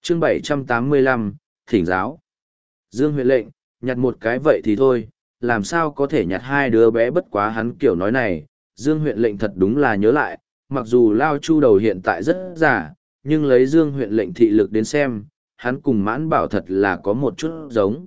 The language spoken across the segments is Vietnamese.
chương 785, thỉnh giáo. Dương huyện lệnh, nhặt một cái vậy thì thôi, làm sao có thể nhặt hai đứa bé, bất quá hắn kiểu nói này, Dương huyện lệnh thật đúng là nhớ lại, mặc dù Lao Chu đầu hiện tại rất già, nhưng lấy Dương huyện lệnh thị lực đến xem, hắn cùng Mãn Bảo thật là có một chút giống.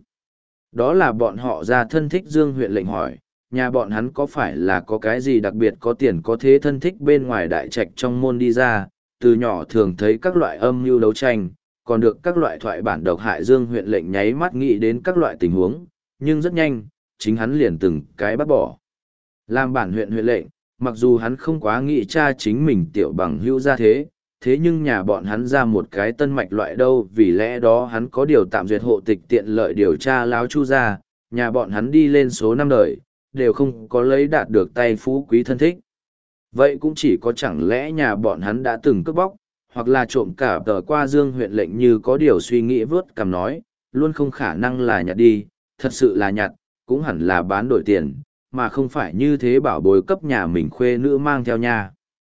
Đó là bọn họ ra thân thích. Dương huyện lệnh hỏi, nhà bọn hắn có phải là có cái gì đặc biệt có tiền có thế thân thích bên ngoài đại trạch trong môn đi ra, từ nhỏ thường thấy các loại âm mưu đấu tranh, còn được các loại thoại bản độc hại. Dương huyện lệnh nháy mắt nghĩ đến các loại tình huống, nhưng rất nhanh, chính hắn liền từng cái bắt bỏ. Làm bản huyện huyện lệnh, mặc dù hắn không quá nghĩ cha chính mình tiểu bằng hữu ra thế nhưng nhà bọn hắn ra một cái tân mạch loại đâu, vì lẽ đó hắn có điều tạm duyệt hộ tịch tiện lợi điều tra Láo Chu ra, nhà bọn hắn đi lên số năm đời, đều không có lấy đạt được tay phú quý thân thích. Vậy cũng chỉ có chẳng lẽ nhà bọn hắn đã từng cướp bóc, hoặc là trộm cả tờ qua. Dương huyện lệnh như có điều suy nghĩ vớt cằm nói, luôn không khả năng là nhặt đi, thật sự là nhặt, cũng hẳn là bán đổi tiền, mà không phải như thế bảo bối cấp nhà mình khuê nữ mang theo nhà.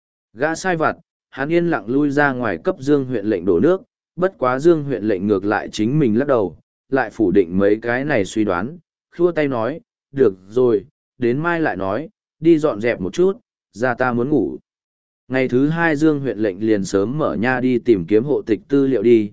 Gã sai vặt, hắn yên lặng lui ra ngoài cấp Dương huyện lệnh đổ nước, bất quá Dương huyện lệnh ngược lại chính mình lắc đầu, lại phủ định mấy cái này suy đoán, khua tay nói, được rồi, đến mai lại nói, đi dọn dẹp một chút, ra ta muốn ngủ. Ngày thứ hai Dương huyện lệnh liền sớm mở nha đi tìm kiếm hộ tịch tư liệu đi,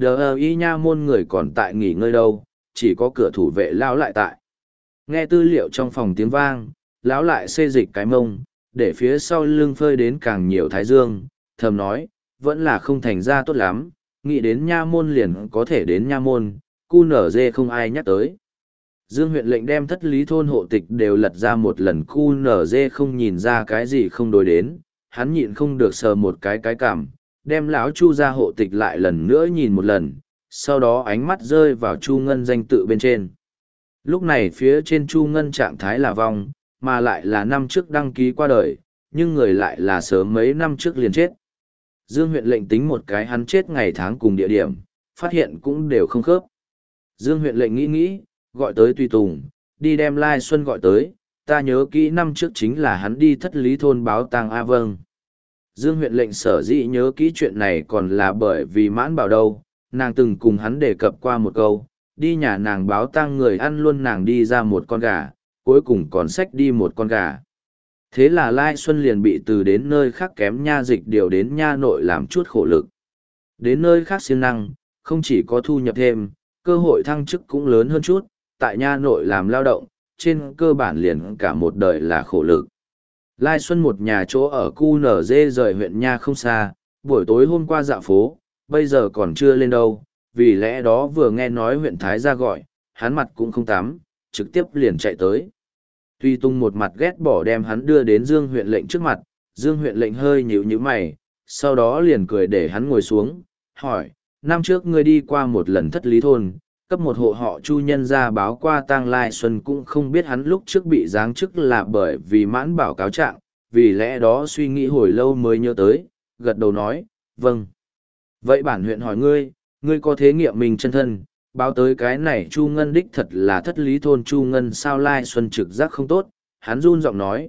y nha môn người còn tại nghỉ ngơi đâu, chỉ có cửa thủ vệ lão lại tại. Nghe tư liệu trong phòng tiếng vang, lão lại xê dịch cái mông, để phía sau lưng phơi đến càng nhiều thái dương, thầm nói, vẫn là không thành ra tốt lắm, nghĩ đến nha môn liền có thể đến nha môn, cu nở dê không ai nhắc tới. Dương huyện lệnh đem thất lý thôn hộ tịch đều lật ra một lần, cu nở dê không nhìn ra cái gì không đối đến, hắn nhịn không được sờ một cái cảm, đem lão Chu ra hộ tịch lại lần nữa nhìn một lần, sau đó ánh mắt rơi vào Chu Ngân danh tự bên trên. Lúc này phía trên Chu Ngân trạng thái là vong, mà lại là năm trước đăng ký qua đời, nhưng người lại là sớm mấy năm trước liền chết. Dương huyện lệnh tính một cái hắn chết ngày tháng cùng địa điểm, phát hiện cũng đều không khớp. Dương huyện lệnh nghĩ, gọi tới Tùy Tùng, đi đem Lai Xuân gọi tới, ta nhớ kỹ năm trước chính là hắn đi thất lý thôn báo tang. A vâng. Dương huyện lệnh sở dĩ nhớ kỹ chuyện này còn là bởi vì Mãn Bảo đâu, nàng từng cùng hắn đề cập qua một câu, đi nhà nàng báo tang người ăn luôn nàng đi ra một con gà, cuối cùng còn xách đi một con gà. Thế là Lai Xuân liền bị từ đến nơi khác kém nha dịch điều đến nha nội làm chút khổ lực. Đến nơi khác siêng năng, không chỉ có thu nhập thêm, cơ hội thăng chức cũng lớn hơn chút, tại nha nội làm lao động, trên cơ bản liền cả một đời là khổ lực. Lai Xuân một nhà chỗ ở cu nở dê rời huyện nha không xa, buổi tối hôm qua dạo phố, bây giờ còn chưa lên đâu, vì lẽ đó vừa nghe nói huyện Thái gia gọi, hắn mặt cũng không tắm, trực tiếp liền chạy tới. Tuy Tung một mặt ghét bỏ đem hắn đưa đến Dương huyện lệnh trước mặt, Dương huyện lệnh hơi nhíu mày, sau đó liền cười để hắn ngồi xuống, hỏi, năm trước ngươi đi qua một lần thất lý thôn, cấp một hộ họ Chu nhân ra báo qua tang Lai Xuân, cũng không biết hắn lúc trước bị giáng chức là bởi vì Mãn Bảo cáo trạng, vì lẽ đó suy nghĩ hồi lâu mới nhớ tới, gật đầu nói, vâng. Vậy bản huyện hỏi ngươi có thế nghiệm mình chân thân, báo tới cái này Chu Ngân đích thật là thất lý thôn Chu Ngân sao? Lai Xuân trực giác không tốt, hắn run giọng nói,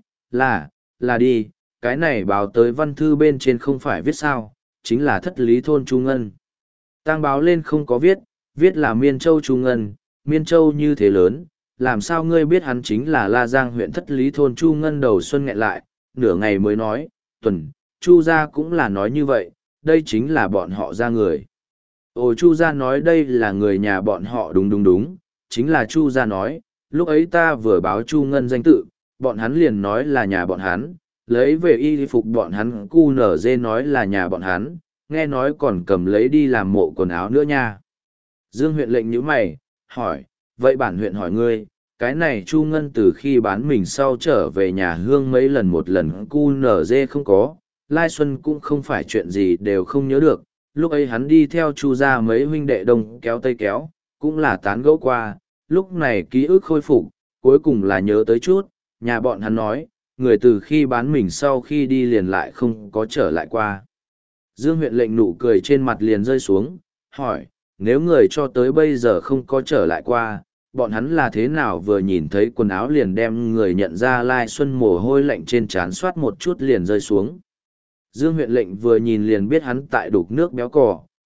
là đi, cái này báo tới văn thư bên trên không phải viết sao, chính là thất lý thôn Chu Ngân. Tang báo lên không có viết là Miên Châu Chu Ngân, Miên Châu như thế lớn, làm sao ngươi biết hắn chính là La Giang huyện thất lý thôn Chu Ngân? Đầu xuân nghẹn lại, nửa ngày mới nói, Tuần, Chu gia cũng là nói như vậy, đây chính là bọn họ ra người. Ồ, Chu gia nói đây là người nhà bọn họ, đúng, chính là Chu gia nói, lúc ấy ta vừa báo Chu Ngân danh tự, bọn hắn liền nói là nhà bọn hắn, lấy về y phục bọn hắn, cu nở dê nói là nhà bọn hắn, nghe nói còn cầm lấy đi làm mộ quần áo nữa nha. Dương huyện lệnh nhíu mày, hỏi, vậy bản huyện hỏi ngươi, cái này Chu Ngân từ khi bán mình sau trở về nhà hương mấy lần, một lần cu nở dê không có, Lai Xuân cũng không phải chuyện gì đều không nhớ được, lúc ấy hắn đi theo Chu gia mấy huynh đệ đông kéo tây kéo, cũng là tán gẫu qua, lúc này ký ức khôi phục, cuối cùng là nhớ tới chút, nhà bọn hắn nói, người từ khi bán mình sau khi đi liền lại không có trở lại qua. Dương huyện lệnh nụ cười trên mặt liền rơi xuống, hỏi, nếu người cho tới bây giờ không có trở lại qua, bọn hắn là thế nào vừa nhìn thấy quần áo liền đem người nhận ra? Lai Xuân mồ hôi lạnh trên trán soát một chút liền rơi xuống. Dương huyện lệnh vừa nhìn liền biết hắn tại đục nước béo cò,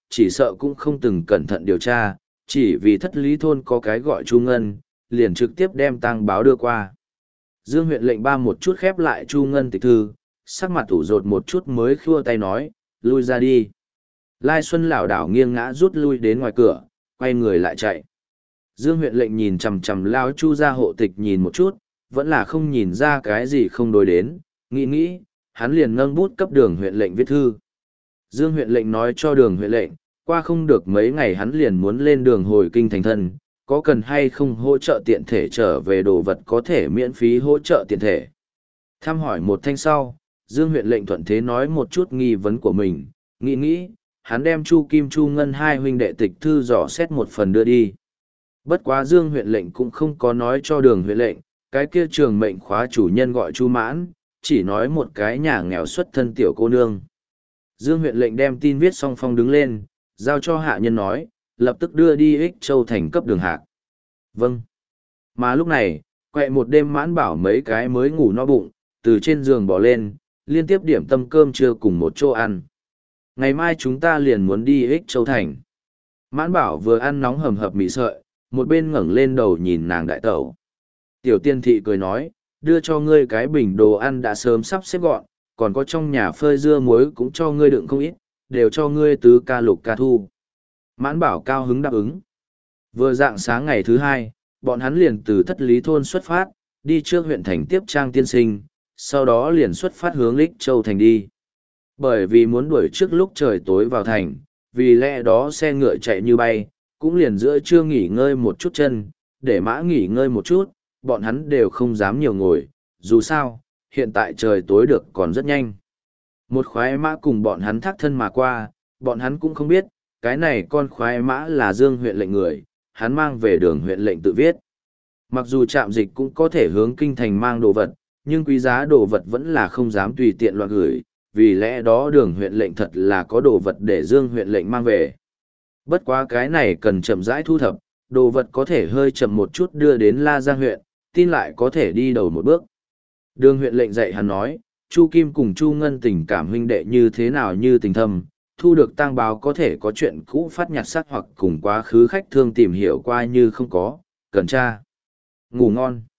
chỉ sợ cũng không từng cẩn thận điều tra, chỉ vì thất lý thôn có cái gọi Chu Ngân, liền trực tiếp đem tang báo đưa qua. Dương huyện lệnh ba một chút khép lại Chu Ngân tịch thư, sắc mặt ủ rột một chút mới khua tay nói, lui ra đi. Lai Xuân lảo đảo nghiêng ngã rút lui đến ngoài cửa, quay người lại chạy. Dương huyện lệnh nhìn chằm chằm lao Chu ra hộ tịch nhìn một chút, vẫn là không nhìn ra cái gì không đối đến, nghĩ, hắn liền nâng bút cấp đường huyện lệnh viết thư. Dương huyện lệnh nói cho đường huyện lệnh, qua không được mấy ngày hắn liền muốn lên đường hồi kinh thành thân, có cần hay không hỗ trợ tiện thể trở về đồ vật có thể miễn phí hỗ trợ tiện thể. Thăm hỏi một thanh sau, Dương huyện lệnh thuận thế nói một chút nghi vấn của mình, nghĩ, hắn đem Chu Kim Chu Ngân hai huynh đệ tịch thư dò xét một phần đưa đi. Bất quá Dương huyện lệnh cũng không có nói cho đường huyện lệnh, cái kia trường mệnh khóa chủ nhân gọi Chu Mãn, chỉ nói một cái nhà nghèo xuất thân tiểu cô nương. Dương huyện lệnh đem tin viết xong phong đứng lên, giao cho hạ nhân nói, lập tức đưa đi Ích Châu thành cấp đường hạc. Vâng. Mà lúc này, quẹ một đêm Mãn Bảo mấy cái mới ngủ no bụng, từ trên giường bỏ lên, liên tiếp điểm tâm cơm trưa cùng một chỗ ăn. Ngày mai chúng ta liền muốn đi Ích Châu thành. Mãn Bảo vừa ăn nóng hầm hập mì sợi, một bên ngẩng lên đầu nhìn nàng đại tẩu. Tiểu tiên thị cười nói, đưa cho ngươi cái bình đồ ăn đã sớm sắp xếp gọn, còn có trong nhà phơi dưa muối cũng cho ngươi đựng không ít, đều cho ngươi tứ ca lục ca thu. Mãn Bảo cao hứng đáp ứng. Vừa dạng sáng ngày thứ hai, bọn hắn liền từ thất lý thôn xuất phát, đi trước huyện thành tiếp Trang tiên sinh, sau đó liền xuất phát hướng Ích Châu thành đi. Bởi vì muốn đuổi trước lúc trời tối vào thành, vì lẽ đó xe ngựa chạy như bay, cũng liền giữa trưa nghỉ ngơi một chút chân, để mã nghỉ ngơi một chút, bọn hắn đều không dám nhiều ngồi, dù sao, hiện tại trời tối được còn rất nhanh. Một khoái mã cùng bọn hắn thác thân mà qua, bọn hắn cũng không biết, cái này con khoái mã là Dương huyện lệnh người, hắn mang về đường huyện lệnh tự viết. Mặc dù trạm dịch cũng có thể hướng kinh thành mang đồ vật, nhưng quý giá đồ vật vẫn là không dám tùy tiện loạn gửi, vì lẽ đó đường huyện lệnh thật là có đồ vật để Dương huyện lệnh mang về. Bất quá cái này cần chậm rãi thu thập, đồ vật có thể hơi chậm một chút đưa đến La Giang huyện, tin lại có thể đi đầu một bước. Đường huyện lệnh dạy hắn nói, Chu Kim cùng Chu Ngân tình cảm huynh đệ như thế nào như tình thâm, thu được tang báo có thể có chuyện cũ phát nhặt sắc hoặc cùng quá khứ khách thương tìm hiểu qua như không có, cần tra. Ngủ ngon.